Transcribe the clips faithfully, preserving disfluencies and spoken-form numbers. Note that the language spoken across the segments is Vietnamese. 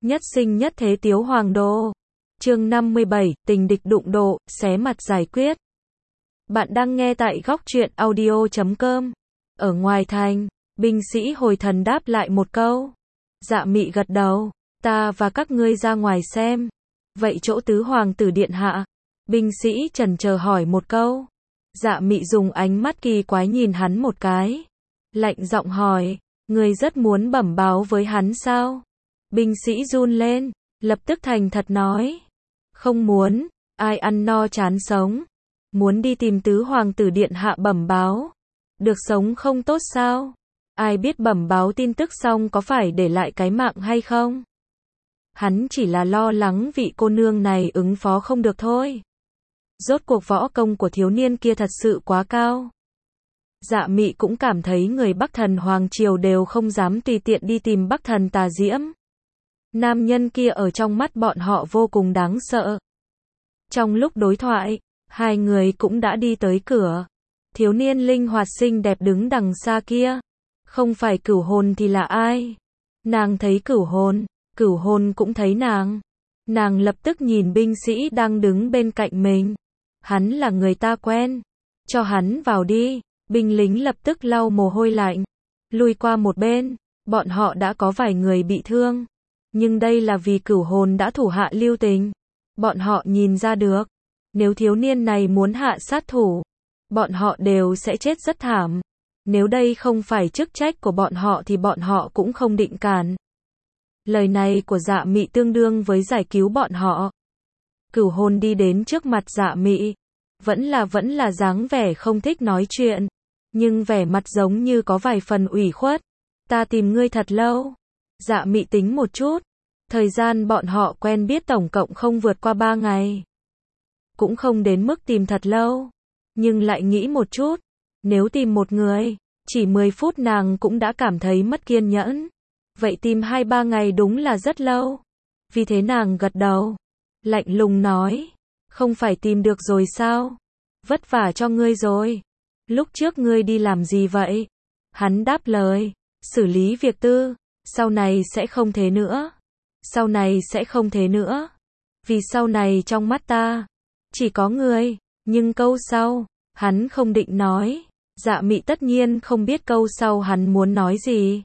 Nhất sinh nhất thế Tiếu Hoàng Đô. Chương năm mươi bảy, tình địch đụng độ, xé mặt giải quyết. Bạn đang nghe tại góc truyện audio chấm com. Ở ngoài thành, binh sĩ hồi thần đáp lại một câu. Dạ Mị gật đầu, ta và các ngươi ra ngoài xem. Vậy chỗ tứ hoàng tử điện hạ? Binh sĩ chần chờ hỏi một câu. Dạ Mị dùng ánh mắt kỳ quái nhìn hắn một cái. Lạnh giọng hỏi, ngươi rất muốn bẩm báo với hắn sao? Binh sĩ run lên, lập tức thành thật nói. Không muốn, ai ăn no chán sống. Muốn đi tìm tứ hoàng tử điện hạ bẩm báo. Được sống không tốt sao? Ai biết bẩm báo tin tức xong có phải để lại cái mạng hay không? Hắn chỉ là lo lắng vị cô nương này ứng phó không được thôi. Rốt cuộc võ công của thiếu niên kia thật sự quá cao. Dạ Mị cũng cảm thấy người Bắc Thần Hoàng Triều đều không dám tùy tiện đi tìm Bắc Thần Tà Diễm. Nam nhân kia ở trong mắt bọn họ vô cùng đáng sợ. Trong lúc đối thoại, hai người cũng đã đi tới cửa. Thiếu niên linh hoạt xinh đẹp đứng đằng xa kia. Không phải Cửu Hồn thì là ai? Nàng thấy Cửu Hồn, Cửu Hồn cũng thấy nàng. Nàng lập tức nhìn binh sĩ đang đứng bên cạnh mình. Hắn là người ta quen. Cho hắn vào đi. Binh lính lập tức lau mồ hôi lạnh. Lùi qua một bên. Bọn họ đã có vài người bị thương. Nhưng đây là vì Cửu Hồn đã thủ hạ lưu tình. Bọn họ nhìn ra được. Nếu thiếu niên này muốn hạ sát thủ, bọn họ đều sẽ chết rất thảm. Nếu đây không phải chức trách của bọn họ thì bọn họ cũng không định cản. Lời này của Dạ Mị tương đương với giải cứu bọn họ. Cửu Hồn đi đến trước mặt Dạ Mị. Vẫn là vẫn là dáng vẻ không thích nói chuyện. Nhưng vẻ mặt giống như có vài phần ủy khuất. Ta tìm ngươi thật lâu. Dạ Mị tính một chút. Thời gian bọn họ quen biết tổng cộng không vượt qua ba ngày. Cũng không đến mức tìm thật lâu. Nhưng lại nghĩ một chút. Nếu tìm một người, chỉ mười phút nàng cũng đã cảm thấy mất kiên nhẫn. Vậy tìm hai ba ngày đúng là rất lâu. Vì thế nàng gật đầu. Lạnh lùng nói. Không phải tìm được rồi sao? Vất vả cho ngươi rồi. Lúc trước ngươi đi làm gì vậy? Hắn đáp lời. Xử lý việc tư. Sau này sẽ không thế nữa. Sau này sẽ không thế nữa. Vì sau này trong mắt ta chỉ có ngươi. Nhưng câu sau, hắn không định nói. Dạ Mị tất nhiên không biết câu sau hắn muốn nói gì.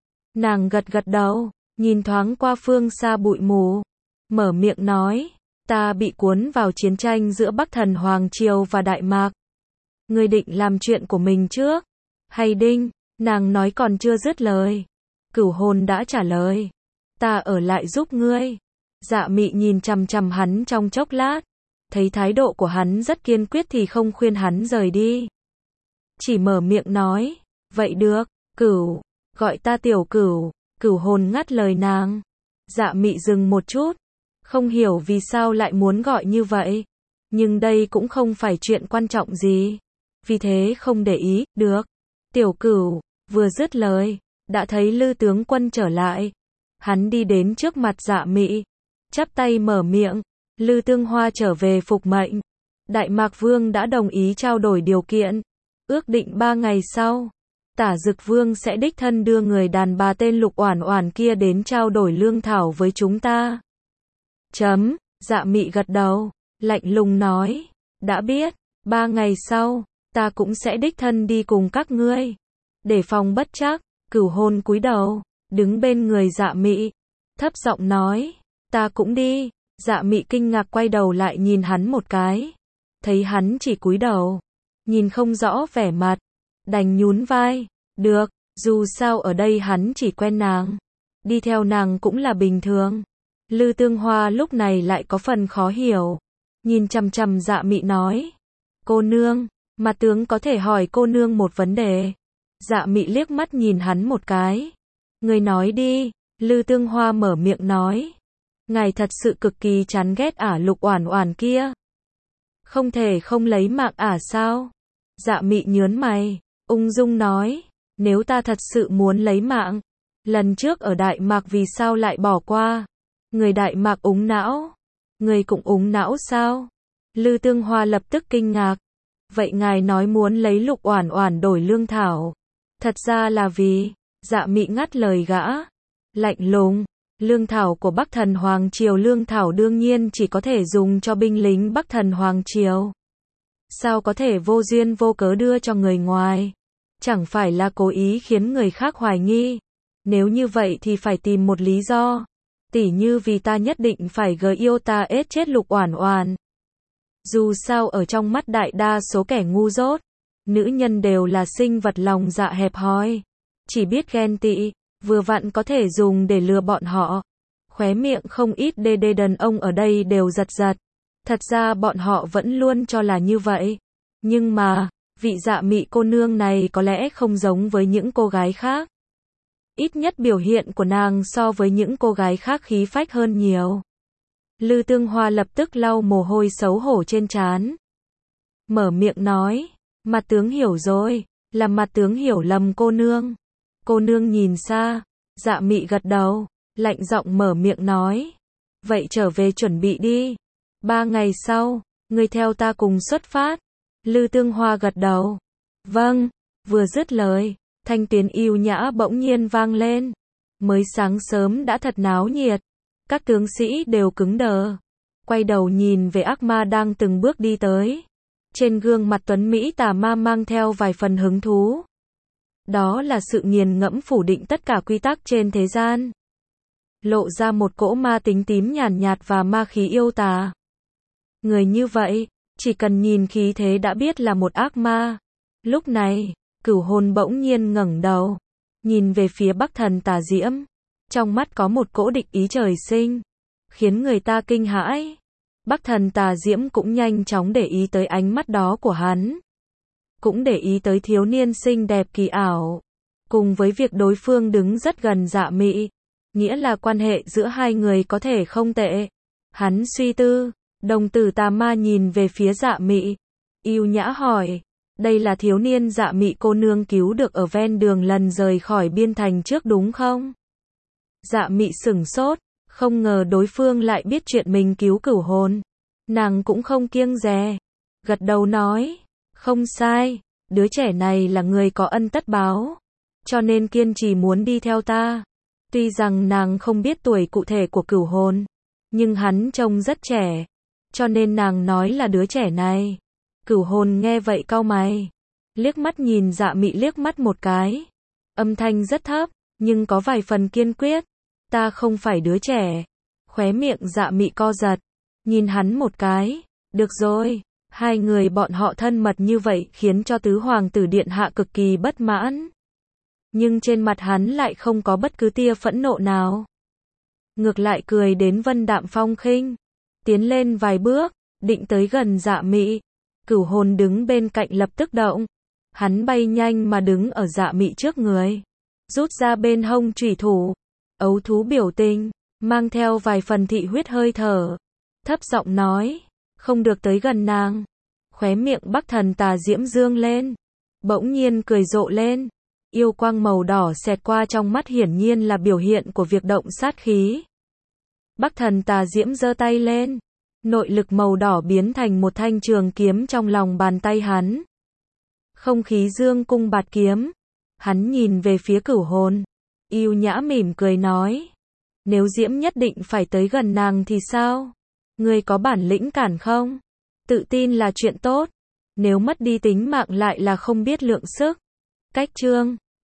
Nàng gật gật đầu, nhìn thoáng qua phương xa bụi mù. Mở miệng nói. Ta bị cuốn vào chiến tranh giữa Bắc Thần Hoàng Triều và Đại Mạc. Ngươi định làm chuyện của mình trước? Hay đinh? Nàng nói còn chưa dứt lời. Cửu Hồn đã trả lời. Ta ở lại giúp ngươi. Dạ Mị nhìn chằm chằm hắn trong chốc lát. Thấy thái độ của hắn rất kiên quyết thì không khuyên hắn rời đi. Chỉ mở miệng nói. Vậy được, Cửu. Gọi ta tiểu Cửu. Cửu Hồn ngắt lời nàng. Dạ Mị dừng một chút. Không hiểu vì sao lại muốn gọi như vậy. Nhưng đây cũng không phải chuyện quan trọng gì. Vì thế không để ý, được. Tiểu Cửu, vừa dứt lời, đã thấy Lư tướng quân trở lại. Hắn đi đến trước mặt Dạ Mị. Chắp tay mở miệng. Lư Tương Hoa trở về phục mệnh. Đại Mạc Vương đã đồng ý trao đổi điều kiện. Ước định ba ngày sau. Tả Dực Vương sẽ đích thân đưa người đàn bà tên Lục Oản Oản kia đến trao đổi lương thảo với chúng ta. Chấm, Dạ Mị gật đầu, lạnh lùng nói, đã biết, ba ngày sau, ta cũng sẽ đích thân đi cùng các ngươi. Để phòng bất trắc, Cửu Hồn cúi đầu, đứng bên người Dạ Mị, thấp giọng nói, ta cũng đi. Dạ Mị kinh ngạc quay đầu lại nhìn hắn một cái, thấy hắn chỉ cúi đầu, nhìn không rõ vẻ mặt, đành nhún vai, được, dù sao ở đây hắn chỉ quen nàng, đi theo nàng cũng là bình thường. Lư Tương Hoa lúc này lại có phần khó hiểu, nhìn chằm chằm Dạ Mị nói, cô nương, mà tướng có thể hỏi cô nương một vấn đề. Dạ Mị liếc mắt nhìn hắn một cái, người nói đi. Lư Tương Hoa mở miệng nói, ngài thật sự cực kỳ chán ghét ả Lục Oản Oản kia. Không thể không lấy mạng ả sao? Dạ Mị nhớn mày, ung dung nói, nếu ta thật sự muốn lấy mạng, lần trước ở Đại Mạc vì sao lại bỏ qua? Người Đại Mạc úng não. Người cũng úng não sao? Lư Tương Hoa lập tức kinh ngạc. Vậy ngài nói muốn lấy Lục Oản Oản đổi lương thảo. Thật ra là vì, Dạ Mị ngắt lời gã. Lạnh lùng, Lương thảo của Bắc Thần Hoàng Triều, lương thảo đương nhiên chỉ có thể dùng cho binh lính Bắc Thần Hoàng Triều. Sao có thể vô duyên vô cớ đưa cho người ngoài? Chẳng phải là cố ý khiến người khác hoài nghi. Nếu như vậy thì phải tìm một lý do. Tỉ như vì ta nhất định phải gờ yêu ta ết chết Lục Oản Oản. Dù sao ở trong mắt đại đa số kẻ ngu dốt, nữ nhân đều là sinh vật lòng dạ hẹp hòi, chỉ biết ghen tị, vừa vặn có thể dùng để lừa bọn họ. Khóe miệng không ít đê đê đàn ông ở đây đều giật giật. Thật ra bọn họ vẫn luôn cho là như vậy. Nhưng mà, vị Dạ Mị cô nương này có lẽ không giống với những cô gái khác. Ít nhất biểu hiện của nàng so với những cô gái khác khí phách hơn nhiều. Lư Tương Hoa lập tức lau mồ hôi xấu hổ trên trán. Mở miệng nói, mặt tướng hiểu rồi, là mặt tướng hiểu lầm cô nương. Cô nương nhìn xa, Dạ Mị gật đầu, lạnh giọng mở miệng nói. Vậy trở về chuẩn bị đi. Ba ngày sau, ngươi theo ta cùng xuất phát. Lư Tương Hoa gật đầu. Vâng, vừa dứt lời, thanh tuyến yêu nhã bỗng nhiên vang lên. Mới sáng sớm đã thật náo nhiệt. Các tướng sĩ đều cứng đờ. Quay đầu nhìn về ác ma đang từng bước đi tới. Trên gương mặt tuấn Mỹ tà ma mang theo vài phần hứng thú. Đó là sự nghiền ngẫm phủ định tất cả quy tắc trên thế gian. Lộ ra một cỗ ma tính tím nhàn nhạt và ma khí yêu tà. Người như vậy, chỉ cần nhìn khí thế đã biết là một ác ma. Lúc này, Cửu Hồn bỗng nhiên ngẩng đầu, nhìn về phía Bắc Thần Tà Diễm. Trong mắt có một cỗ địch ý trời sinh, khiến người ta kinh hãi. Bắc Thần Tà Diễm cũng nhanh chóng để ý tới ánh mắt đó của hắn. Cũng để ý tới thiếu niên xinh đẹp kỳ ảo. Cùng với việc đối phương đứng rất gần Dạ Mị, nghĩa là quan hệ giữa hai người có thể không tệ. Hắn suy tư, đồng tử tà ma nhìn về phía Dạ Mị. Yêu nhã hỏi, đây là thiếu niên Dạ Mị cô nương cứu được ở ven đường lần rời khỏi biên thành trước đúng không? Dạ Mị sửng sốt, không ngờ đối phương lại biết chuyện mình cứu Cửu Hồn. Nàng cũng không kiêng dè, gật đầu nói, không sai, đứa trẻ này là người có ân tất báo, cho nên kiên trì muốn đi theo ta. Tuy rằng nàng không biết tuổi cụ thể của Cửu Hồn, nhưng hắn trông rất trẻ, cho nên nàng nói là đứa trẻ này. Cửu Hồn nghe vậy cau mày, liếc mắt nhìn Dạ Mị liếc mắt một cái, âm thanh rất thấp, nhưng có vài phần kiên quyết. Ta không phải đứa trẻ. Khóe miệng Dạ Mị co giật, nhìn hắn một cái. Được rồi, hai người bọn họ thân mật như vậy khiến cho tứ hoàng tử điện hạ cực kỳ bất mãn. Nhưng trên mặt hắn lại không có bất cứ tia phẫn nộ nào. Ngược lại cười đến vân đạm phong khinh, tiến lên vài bước, định tới gần Dạ Mị. Cửu Hồn đứng bên cạnh lập tức động. Hắn bay nhanh mà đứng ở Dạ Mị trước người, rút ra bên hông chủy thủ. Ấu thú biểu tình, mang theo vài phần thị huyết hơi thở. Thấp giọng nói, không được tới gần nàng. Khóe miệng Bắc Thần Tà Diễm dương lên, bỗng nhiên cười rộ lên. Yêu quang màu đỏ xẹt qua trong mắt, hiển nhiên là biểu hiện của việc động sát khí. Bắc Thần Tà Diễm giơ tay lên, nội lực màu đỏ biến thành một thanh trường kiếm trong lòng bàn tay hắn. Không khí dương cung bạt kiếm. Hắn nhìn về phía Cửu Hồn. Yêu nhã mỉm cười nói, nếu Diễm nhất định phải tới gần nàng thì sao? Ngươi có bản lĩnh cản không? Tự tin là chuyện tốt, nếu mất đi tính mạng lại là không biết lượng sức. Cách chương